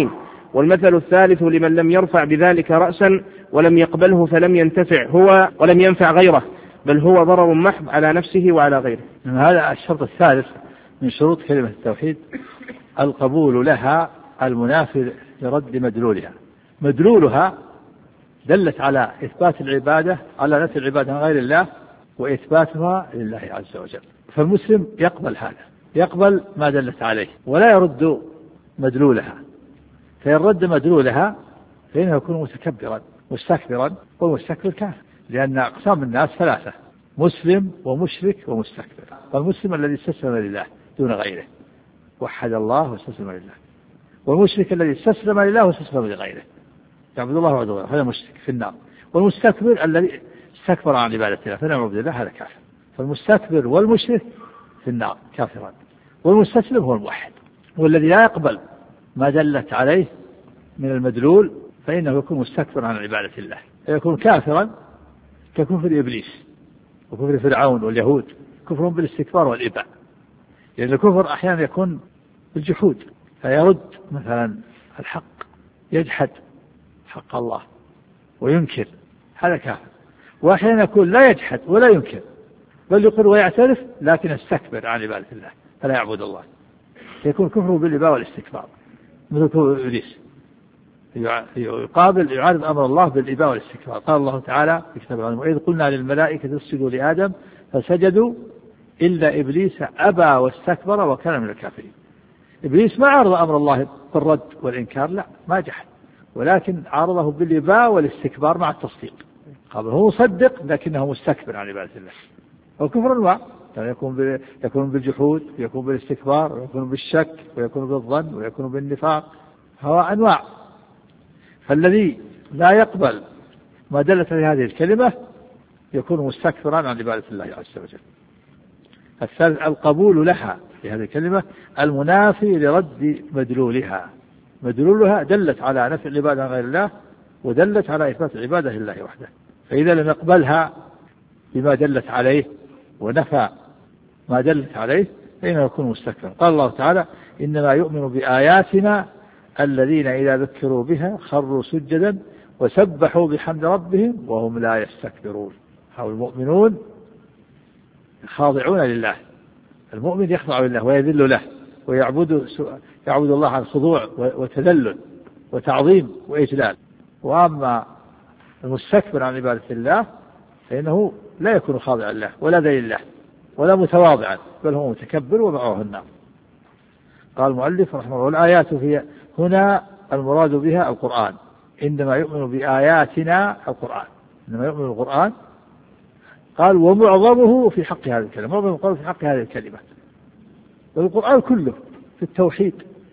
والمثل الثالث لمن لم يرفع بذلك رأسا ولم يقبله فلم ينتفع هو ولم ينفع غيره، بل هو ضرر محض على نفسه وعلى غيره. هذا الشرط الثالث من شروط كلمة التوحيد، القبول لها المنافي لرد مدلولها. مدلولها دلت على إثبات العبادة، على نفي العبادة عن غير الله وإثباتها لله عز وجل. فالمسلم يقبل هذا، يقبل ما دلت عليه ولا يرد مدلولها. فإن رد مدلولها فإنه يكون متكبرا مستكبرا، والمستكبر كافر، لأن أقسام الناس ثلاثة: مسلم ومشرك ومستكبر. فالمسلم الذي استسلم لله دون غيره، وحد الله واستسلم لله. والمشرك الذي استسلم لله واستسلم لغيره، يعبد الله وحده، هذا مشرك في النار. والمستكبر الذي استكبر عن عبادة الله فلم يعبد الله، هذا كافر. فالمستكبر والمشرك في النار كافران، والمستسلم هو الموحد. والذي لا يقبل ما دلت عليه من المدلول فإنه يكون مستكبرا عن عبادة الله، يكون كافرا ككفر إبليس وكفر فرعون واليهود، كفر بالاستكبار والإباء. لأن الكفر أحيانا يكون بالجحود، فيرد مثلا الحق، يجحد حق الله وينكر، هذا كافر. وأحيانا يكون لا يجحد ولا ينكر، بل يقر ويعترف لكن يستكبر عن عبادة الله فلا يعبد الله، يكون كفره بالإباء والاستكبار مثل كفر إبليس، يقابل يعارض أمر الله بالإباء والاستكبار. قال الله تعالى في كتابه: وإذ قلنا للملائكة اسجدوا لآدم فسجدوا إلا إبليس أبى واستكبر وكان من الكافرين. إبليس ما عارض أمر الله بالرد والإنكار، لا، ما جحد، ولكن عارضه بالإباء والاستكبار مع التصديق. قال هو مصدق لكنه مستكبر عن عبادة الله. والكفر أنواع، يعني يكون بالجحود، ويكون بالاستكبار، ويكون بالشك، ويكون بالظن، ويكون بالنفاق، هو أنواع. فالذي لا يقبل ما دلت عليه هذه الكلمة يكون مستكبرا عن عبادة الله عز وجل. الثالث القبول لها في هذه الكلمة المنافي لرد مدلولها. مدلولها دلت على نفي العبادة عن غير الله ودلت على إثبات العبادة لله وحده. فإذا لم يقبلها بما دلت عليه ونفى ما دلت عليه فإنه يكون مستكبرا. قال الله تعالى: إنما يؤمن بآياتنا الذين إذا ذكروا بها خروا سجدا وسبحوا بحمد ربهم وهم لا يستكبرون. هؤلاء المؤمنون خاضعون لله. المؤمن يخضع لله ويذل له ويعبد الله عن خضوع وتذلل وتعظيم وإجلال. وأما المستكبر عن عبادة الله فإنه لا يكون خاضعا له ولا ذليل له ولا متواضعا، بل هو متكبر ومعه النار. قال المؤلف رحمه الله: الآيات في هنا المراد بها القرآن. عندما يؤمن بآياتنا القرآن، عندما يؤمن القرآن قال ومعظمه في حق هذه الكلمة، معظم القرآن في حق هذه الكلمة. والقرآن كله في التوحيد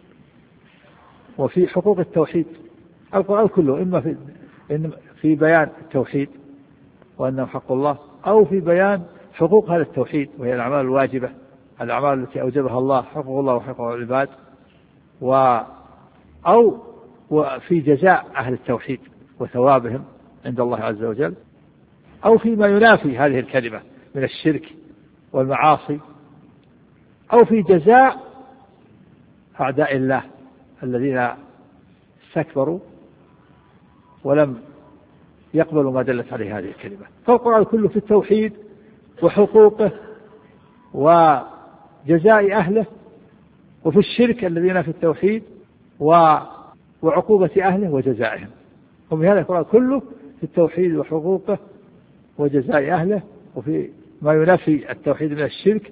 وفي حقوق التوحيد. القرآن كله إما في بيان التوحيد وأنه حق الله، أو في بيان حقوق هذا التوحيد وهي الأعمال الواجبة، الأعمال التي أوجبها الله، حقوق الله وحقوق العباد، أو وفي جزاء أهل التوحيد وثوابهم عند الله عز وجل، أو فيما ينافي هذه الكلمة من الشرك والمعاصي، أو في جزاء أعداء الله الذين استكبروا ولم يقبلوا ما دلت عليه هذه الكلمة. فالقرآن كله في التوحيد وحقوقه وجزاء أهله، وفي الشرك الذين في التوحيد وعقوبة أهله وجزائهم. وبهذا القرآن كله في التوحيد وحقوقه وجزاء أهله، وفي ما ينافي التوحيد من الشرك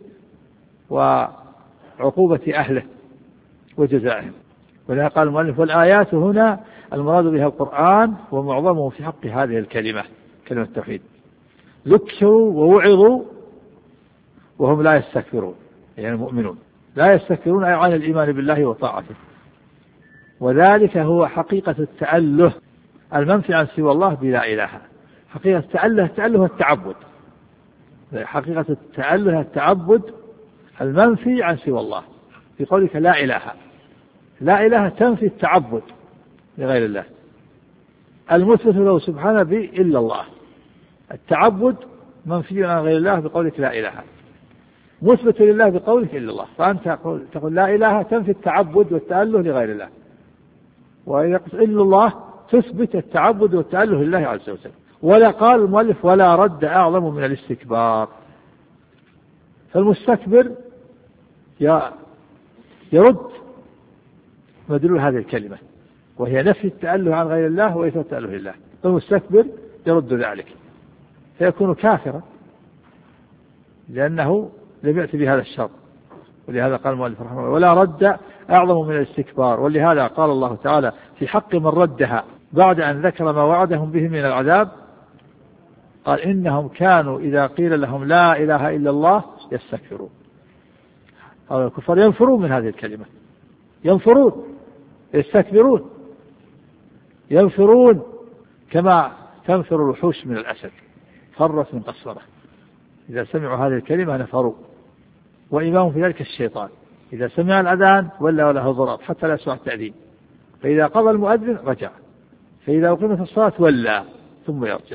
وعقوبة أهله وجزائهم. ولذا قال المؤلف: والآيات هنا المراد بها القرآن ومعظمه في حق هذه الكلمة، كلمة التوحيد. ذكروا ووعظوا وهم لا يستكبرون، يعني المؤمنون لا يستكبرون أي عن الإيمان بالله وطاعته. وذلك هو حقيقة التأله المنفي عن سوى الله بلا إله. حقيقة التأله التعبد، حقيقة التأله التعبد المنفي عن سوى الله. في قولك لا إله، لا إله تنفي التعبد لغير الله، المثبت له سبحانه إلا الله. التعبد منفي عن غير الله بقولك لا إله، مثبت لله بقولك إلا الله. فأنت تقول لا إله تنفي التعبد والتأله لغير الله. إلا الله تثبت التعبد والتأله لله عز وجل. ولا قال المؤلف ولا رد أعظم من الاستكبار. فالمستكبر يرد مدلول هذه الكلمة، وهي نفي التأله عن غير الله وإثبات التأله لله. فالمستكبر يرد ذلك فيكون كافرا، لأنه لم يأتي بهذا الشرط. ولهذا قال المؤلف رحمه الله ولا رد أعظم من الاستكبار. ولهذا قال الله تعالى في حق من ردها بعد أن ذكر ما وعدهم به من العذاب، قال إنهم كانوا إذا قيل لهم لا إله إلا الله يستكبرون. هؤلاء الكفار ينفرون من هذه الكلمة، ينفرون، يستكبرون، ينفرون كما تنفر الوحوش من الأسد، فرت من قسورة. إذا سمعوا هذه الكلمة نفروا. وإمام في ذلك الشيطان، إذا سمع الأذان ولا له ضرب حتى لا يسمع التأذين، فإذا قضى المؤذن رجع، فإذا أقيمت الصلاة ولى ثم يرجع.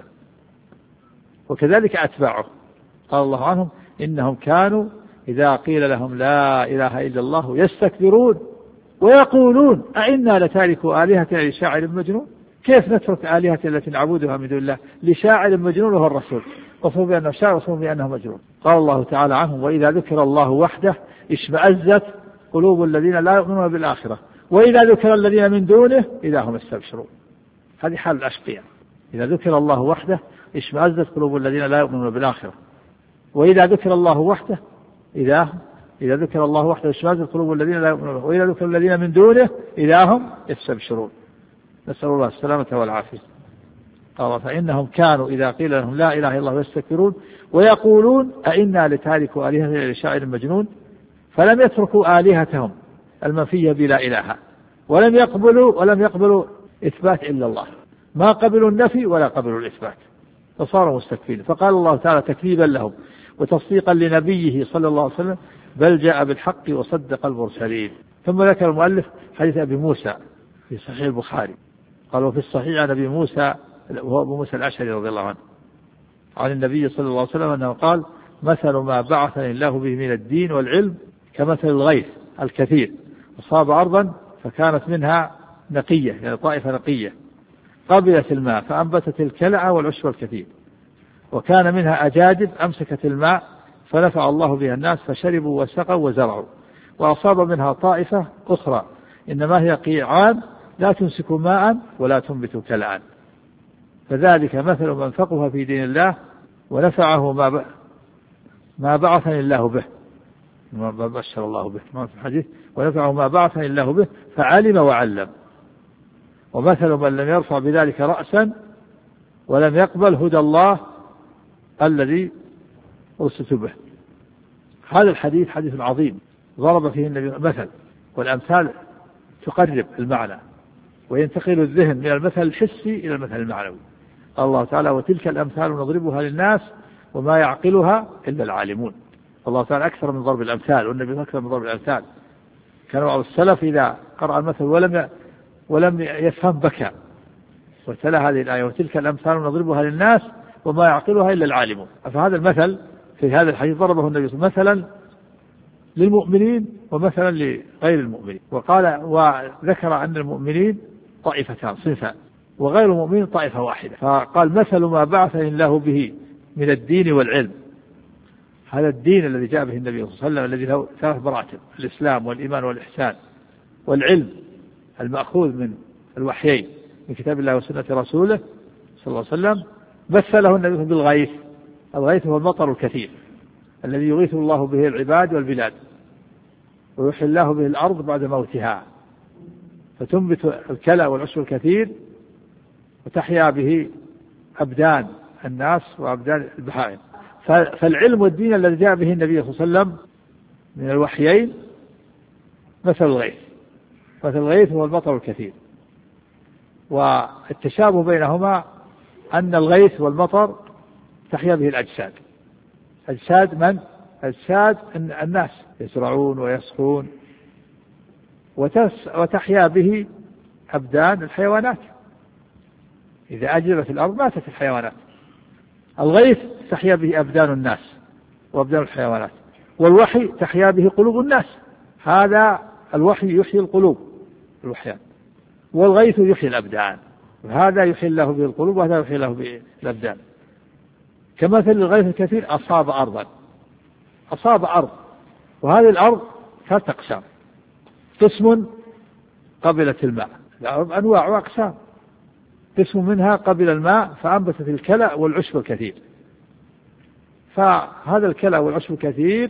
وكذلك أتباعه قال الله عنهم إنهم كانوا إذا قيل لهم لا إله إلا الله يستكبرون ويقولون أئنا لتاركوا آلهتنا لشاعر مجنون. كيف نترك آلهة التي نعبدها من دون الله لشاعر مجنون وهو الرسول، وصفوا بأنه شاعر وصفوا بأنه مجنون. قال الله تعالى عنهم وإذا ذكر الله وحده اشمأزت قلوب الذين لا يؤمنون بالآخرة وإذا ذكر الذين من دونه إذا هم يستبشرون. هذه حال الأشقياء، إذا ذكر الله وحده اشمأزت قلوب الذين لا يؤمنون بالآخرة وإذا ذكر الله وحده إذا ذكر الله وحده اشمأزت قلوب الذين لا يؤمنون وإذا ذكر الذين من دونه إذا هم يستبشرون. نسأل الله السلامة والعافية. قال فإنهم كانوا إذا قيل لهم لا إله إلا الله يستكبرون ويقولون أئنا لتاركوا آلهتنا لشاعر مجنون. فلم يتركوا آلهتهم المنفية بلا إله، ولم يقبلوا إثبات إلا الله، ما قبلوا النفي ولا قبلوا الإثبات، فصاروا مستكبرين. فقال الله تعالى تكذيبا لهم وتصديقا لنبيه صلى الله عليه وسلم بل جاء بالحق وصدق المرسلين. ثم ذكر المؤلف حديث أبي موسى في صحيح البخاري، قال وفي الصحيح عن أبي موسى وهو أبو موسى الأشعري رضي الله عنه عن النبي صلى الله عليه وسلم أنه قال مثل ما بعثني الله به من الدين والعلم كمثل الغيث الكثير أصاب أرضا فكانت منها نقية، يعني طائفة نقية قبلت الماء فأنبتت الكلع والعشب الكثير، وكان منها أجادب أمسكت الماء فنفع الله بها الناس فشربوا وسقوا وزرعوا، وأصاب منها طائفة أخرى إنما هي قيعان لا تمسك ماء ولا تنبت كلعا. فذلك مثل من فقه في دين الله ونفعه ما بعثني الله به، ما بشر الله به ما في الحديث، ونفعه ما بعثني الله به فعلم وعلم. ومثل من لم يرفع بذلك رأسا ولم يقبل هدى الله الذي أرسلت به. هذا الحديث حديث عظيم ضرب فيه النبي مثل، والأمثال تقرب المعنى وينتقل الذهن من المثل الحسي إلى المثل المعنوي. الله تعالى وتلك الأمثال نضربها للناس وما يعقلها إلا العالمون. الله تعالى أكثر من ضرب الأمثال، والنبي أكثر من ضرب الأمثال. كان بعض السلف إذا قرأ المثل ولم يفهم بكى، وتلا هذه الآية وتلك الأمثال نضربها للناس وما يعقلها إلا العالمون. فهذا المثل في هذا الحديث ضربه النبي مثلا للمؤمنين ومثلا لغير المؤمنين، وذكر أن المؤمنين طائفتان صنفان وغير المؤمنين طائفة واحدة. فقال مثل ما بعثني الله به من الدين والعلم. هذا الدين الذي جاء به النبي صلى الله عليه وسلم الذي له 3 مراتب: الإسلام والإيمان والإحسان، والعلم المأخوذ من الوحيين من كتاب الله وسنة رسوله صلى الله عليه وسلم. مثله النبي بالغيث. الغيث هو المطر الكثير الذي يغيث الله به العباد والبلاد ويحيي الله به الأرض بعد موتها فتنبت الكلى والعشب الكثير وتحيا به أبدان الناس وأبدان البهائم. فالعلم والدين الذي جاء به النبي صلى الله عليه وسلم من الوحيين مثل الغيث. مثل الغيث هو المطر الكثير، والتشابه بينهما أن الغيث والمطر تحيا به الأجساد. أجساد من؟ أجساد الناس يزرعون ويسقون، وتحيا به أبدان الحيوانات. إذا أجرت الأرض ماتت الحيوانات. الغيث تحيا به أبدان الناس وأبدان الحيوانات، والوحي تحيا به قلوب الناس. هذا الوحي يحيي القلوب الوحيان، والغيث يحيي الأبدان، وهذا يحيي الله به القلوب وهذا يحيي الله به الأبدان. كمثل الغيث الكثير أصاب أرضا، أصاب أرض، وهذه الأرض 3 أقسام: قسم قبلت الماء، أنواع وأقسام، قسم منها قبل الماء فأنبتت الكلأ والعشب الكثير، فهذا الكلأ والعشب الكثير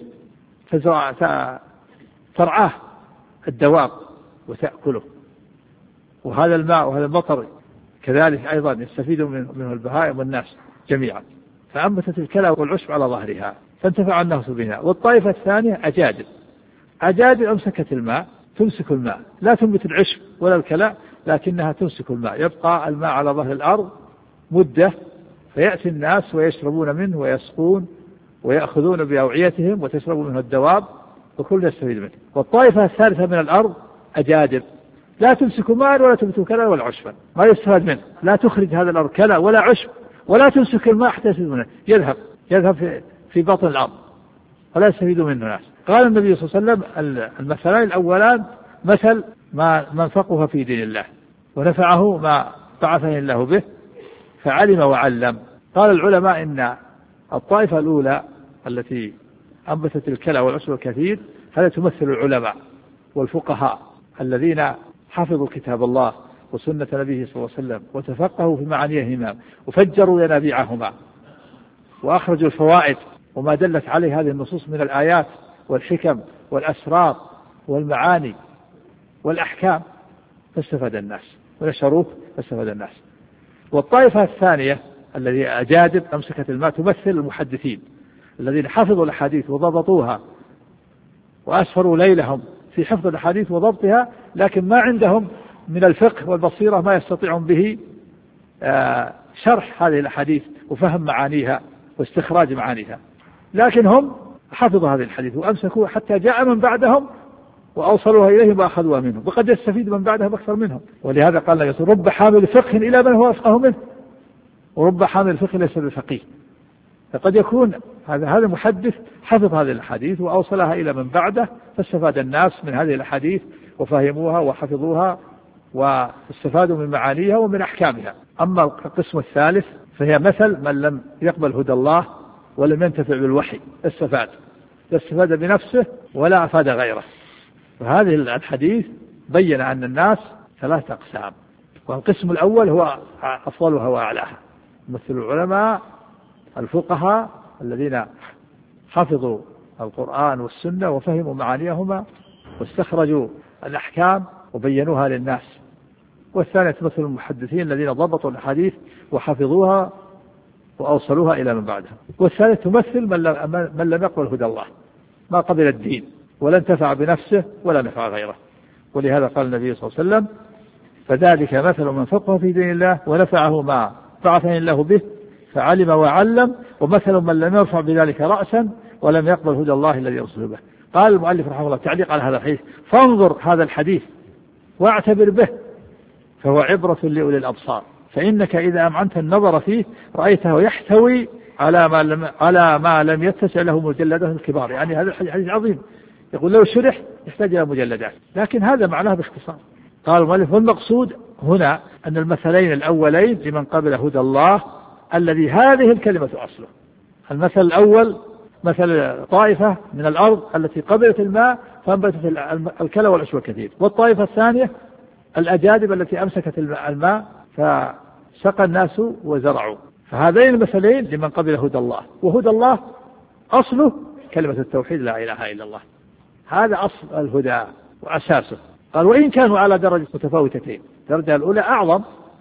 ترعاه الدواب وتأكله، وهذا الماء وهذا المطر كذلك أيضا يستفيد منه البهائم والناس جميعا، فأنبتت الكلأ والعشب على ظهرها فانتفع الناس بها. والطائفة الثانية أجادب أمسكت الماء، تمسك الماء، لا تنبت العشب ولا الكلأ لكنها تمسك الماء، يبقى الماء على ظهر الأرض مدة، فيأتي الناس ويشربون منه ويسقون ويأخذون بأوعيتهم وتشرب منه الدواب وكل يستفيد منه. والطائفة الثالثة من الأرض أجادب لا تمسك ماء ولا تنبت كلأ ولا عشبا، ما يستفاد منه، لا تخرج هذا الأرض كلأ ولا عشب ولا تمسك الماء حتى يستفيد منه، يذهب في بطن الأرض ولا يستفيد منه الناس. قال النبي صلى الله عليه وسلم: المثلان الأولان مثل ما منفقه في دين الله ونفعه ما بعثه الله به فعلم وعلم. قال العلماء إن الطائفة الأولى التي أنبتت الكلى والعشب الكثير هذا تمثل العلماء والفقهاء الذين حفظوا كتاب الله وسنة نبيه صلى الله عليه وسلم وتفقهوا في معانيهما وفجروا ينابيعهما وأخرجوا الفوائد وما دلت عليه هذه النصوص من الآيات والحكم والأسرار والمعاني والأحكام، فاستفاد الناس ونشروه فاستفاد الناس. والطائفة الثانية الذي أجادب أمسكت الماء تمثل المحدثين الذين حفظوا الأحاديث وضبطوها وأسفروا ليلهم في حفظ الأحاديث وضبطها، لكن ما عندهم من الفقه والبصيرة ما يستطيعون به شرح هذه الأحاديث وفهم معانيها واستخراج معانيها، لكن هم حفظوا هذه الحديث وأمسكوا حتى جاء من بعدهم وأوصلوها إليهم وأخذوها منهم، وقد يستفيد من بعدهم أكثر منهم. ولهذا قال الله: رب حامل فقه إلى من هو أفقه منه، ورب حامل فقه ليس بفقيه. فقد يكون هذا محدث حفظ هذه الحديث وأوصلها إلى من بعده فاستفاد الناس من هذه الحديث وفهموها وحفظوها واستفادوا من معانيها ومن أحكامها. أما القسم الثالث فهي مثل من لم يقبل هدى الله ولم ينتفع بالوحي، استفاد بنفسه ولا أفاد غيره. فهذه الحديث بين أن الناس 3 أقسام، والقسم الأول هو أفضلها وأعلاها، مثل العلماء الفقهاء الذين حفظوا القرآن والسنة وفهموا معانيهما واستخرجوا الأحكام وبينوها للناس. والثانية مثل المحدثين الذين ضبطوا الحديث وحفظوها وأوصلوها إلى من بعدها. والثالث تمثل من لم يقبل هدى الله، ما قبل الدين ولا انتفع بنفسه ولا نفع غيره. ولهذا قال النبي صلى الله عليه وسلم: فذلك مثل من فقه في دين الله ونفعه ما بعثني الله به فعلم وعلم، ومثل من لم يرفع بذلك رأسا ولم يقبل هدى الله الذي أرسل به. قال المؤلف رحمه الله تعليق على هذا الحديث: فانظر هذا الحديث واعتبر به فهو عبرة لأولي الأبصار، فإنك إذا أمعنت النظر فيه رأيته يحتوي على ما لم يتسع له مجلدات الكبار. يعني هذا الحديث عظيم، يقول لو شرح يحتاج إلى مجلدات، لكن هذا معناه باختصار. قال المؤلف: والمقصود هنا أن المثلين الأولين لمن قبل هدى الله الذي هذه الكلمة أصله. المثل الأول مثل طائفة من الأرض التي قبلت الماء فأنبتت الكلى والعشب الكثير، والطائفة الثانية الأجادب التي أمسكت الماء فسقى الناس وزرعوا. فهذين المثلين لمن قبل هدى الله، وهدى الله أصله كلمة التوحيد لا إله إلا الله، هذا أصل الهدى وأساسه. قال: وإن كانوا على درجة متفاوتتين، الدرجة الأولى أعظم،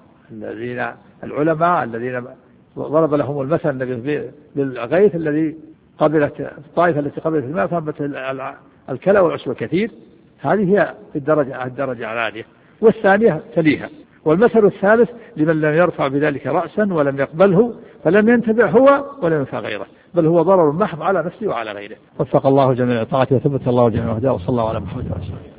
العلماء الذين ضرب لهم المثل بالغيث الذي قبلت الطائفة التي قبلت الماء فأنبت الكلى والعشب الكثير، هذه هي الدرجة العالية، والثانية تليها. والمثل الثالث لمن لم يرفع بذلك رأسا ولم يقبله فلم ينتبع هو ولم ينفع غيره، بل هو ضرر محض على نفسه وعلى غيره. وفق الله جميع طاعته وثبت الله جميع هداه، وصلى الله على محمد وسلم.